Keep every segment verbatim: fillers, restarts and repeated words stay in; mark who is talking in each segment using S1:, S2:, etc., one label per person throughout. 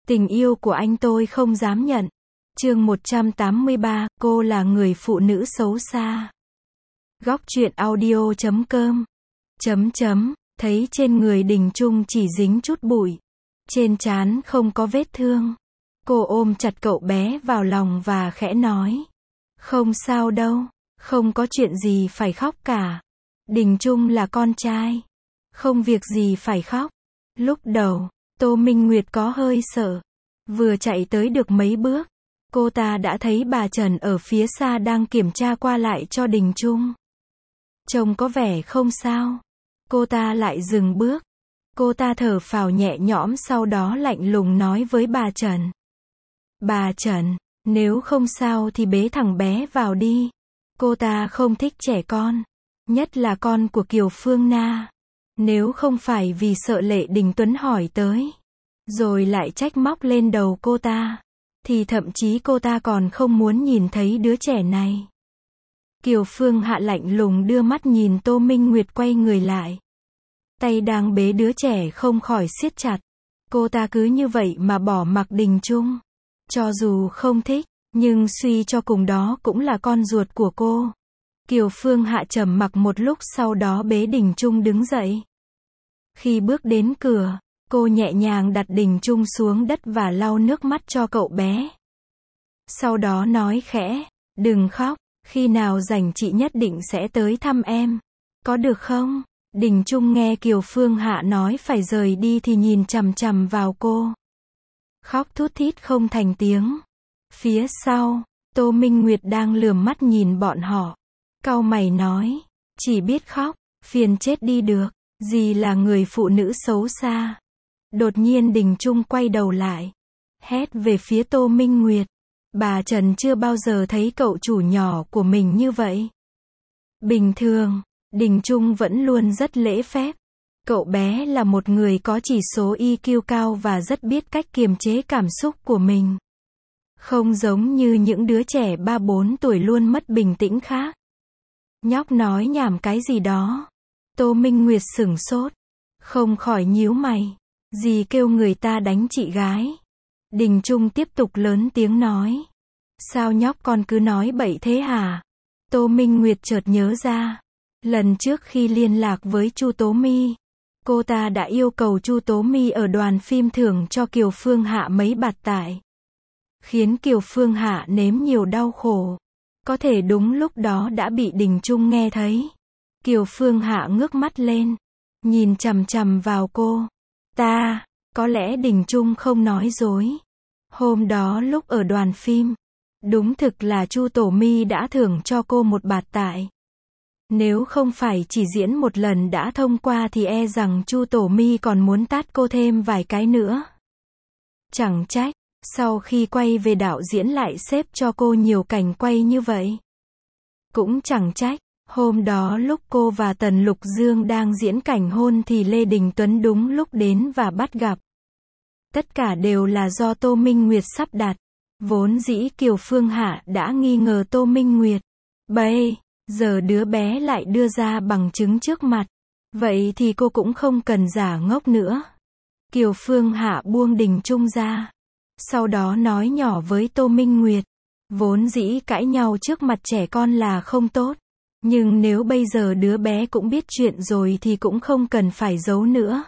S1: Tình yêu của anh tôi không dám nhận. Chương một trăm tám mươi ba, cô là người phụ nữ xấu xa. Góc truyện audio chấm com. Chấm chấm, thấy trên người Đình Trung chỉ dính chút bụi. Trên trán không có vết thương. Cô ôm chặt cậu bé vào lòng và khẽ nói. Không sao đâu, không có chuyện gì phải khóc cả. Đình Trung là con trai. Không việc gì phải khóc. Lúc đầu, Tô Minh Nguyệt có hơi sợ. Vừa chạy tới được mấy bước, cô ta đã thấy bà Trần ở phía xa đang kiểm tra qua lại cho Đình Trung. Trông có vẻ không sao. Cô ta lại dừng bước. Cô ta thở phào nhẹ nhõm, sau đó lạnh lùng nói với bà Trần. Bà Trần, nếu không sao thì bế thằng bé vào đi. Cô ta không thích trẻ con, nhất là con của Kiều Phương Na. Nếu không phải vì sợ Lệ Đình Tuấn hỏi tới, rồi lại trách móc lên đầu cô ta, thì thậm chí cô ta còn không muốn nhìn thấy đứa trẻ này. Kiều Phương Hạ lạnh lùng đưa mắt nhìn Tô Minh Nguyệt quay người lại. Tay đang bế đứa trẻ không khỏi siết chặt. Cô ta cứ như vậy mà bỏ mặc Đình Trung. Cho dù không thích, nhưng suy cho cùng đó cũng là con ruột của cô. Kiều Phương Hạ trầm mặc một lúc, sau đó bế Đình Trung đứng dậy. Khi bước đến cửa, cô nhẹ nhàng đặt Đình Trung xuống đất và lau nước mắt cho cậu bé. Sau đó nói khẽ, đừng khóc, khi nào rảnh chị nhất định sẽ tới thăm em. Có được không? Đình Trung nghe Kiều Phương Hạ nói phải rời đi thì nhìn chằm chằm vào cô. Khóc thút thít không thành tiếng. Phía sau, Tô Minh Nguyệt đang lườm mắt nhìn bọn họ. Cau mày nói, chỉ biết khóc, phiền chết đi được. Dì là người phụ nữ xấu xa. Đột nhiên Đình Trung quay đầu lại, hét về phía Tô Minh Nguyệt. Bà Trần chưa bao giờ thấy cậu chủ nhỏ của mình như vậy. Bình thường, Đình Trung vẫn luôn rất lễ phép. Cậu bé là một người có chỉ số i kiu cao và rất biết cách kiềm chế cảm xúc của mình. Không giống như những đứa trẻ ba bốn tuổi luôn mất bình tĩnh khác. Nhóc nói nhảm cái gì đó. Tô Minh Nguyệt sửng sốt, không khỏi nhíu mày. Dì kêu người ta đánh chị gái. Đình Trung tiếp tục lớn tiếng nói. Sao nhóc con cứ nói bậy thế hả? Tô Minh Nguyệt chợt nhớ ra. Lần trước khi liên lạc với Chu Tố My, cô ta đã yêu cầu Chu Tố My ở đoàn phim thưởng cho Kiều Phương Hạ mấy bạt tải. Khiến Kiều Phương Hạ nếm nhiều đau khổ. Có thể đúng lúc đó đã bị Đình Trung nghe thấy. Kiều Phương Hạ ngước mắt lên, nhìn chằm chằm vào cô. Ta, có lẽ Đình Trung không nói dối. Hôm đó lúc ở đoàn phim, đúng thực là Chu Tổ My đã thưởng cho cô một bạt tải. Nếu không phải chỉ diễn một lần đã thông qua thì e rằng Chu Tổ My còn muốn tát cô thêm vài cái nữa. Chẳng trách, sau khi quay về đạo diễn lại xếp cho cô nhiều cảnh quay như vậy. Cũng chẳng trách, hôm đó lúc cô và Tần Lục Dương đang diễn cảnh hôn thì Lê Đình Tuấn đúng lúc đến và bắt gặp. Tất cả đều là do Tô Minh Nguyệt sắp đặt. Vốn dĩ Kiều Phương Hạ đã nghi ngờ Tô Minh Nguyệt. Bây giờ đứa bé lại đưa ra bằng chứng trước mặt. Vậy thì cô cũng không cần giả ngốc nữa. Kiều Phương Hạ buông Đình Trung ra. Sau đó nói nhỏ với Tô Minh Nguyệt. Vốn dĩ cãi nhau trước mặt trẻ con là không tốt. Nhưng nếu bây giờ đứa bé cũng biết chuyện rồi thì cũng không cần phải giấu nữa.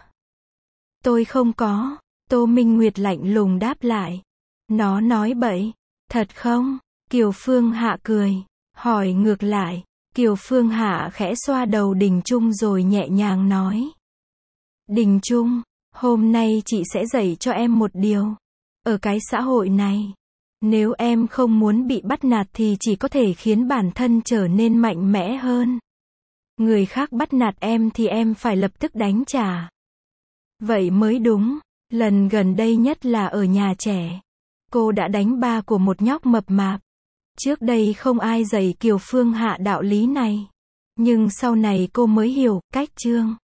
S1: Tôi không có. Tô Minh Nguyệt lạnh lùng đáp lại. Nó nói bậy. Thật không? Kiều Phương Hạ cười. Hỏi ngược lại. Kiều Phương Hạ khẽ xoa đầu Đình Trung rồi nhẹ nhàng nói. Đình Trung, hôm nay chị sẽ dạy cho em một điều. Ở cái xã hội này, nếu em không muốn bị bắt nạt thì chỉ có thể khiến bản thân trở nên mạnh mẽ hơn. Người khác bắt nạt em thì em phải lập tức đánh trả. Vậy mới đúng. Lần gần đây nhất là ở nhà trẻ. Cô đã đánh ba của một nhóc mập mạp. Trước đây không ai dạy Kiều Phương Hạ đạo lý này. Nhưng sau này cô mới hiểu, cách chương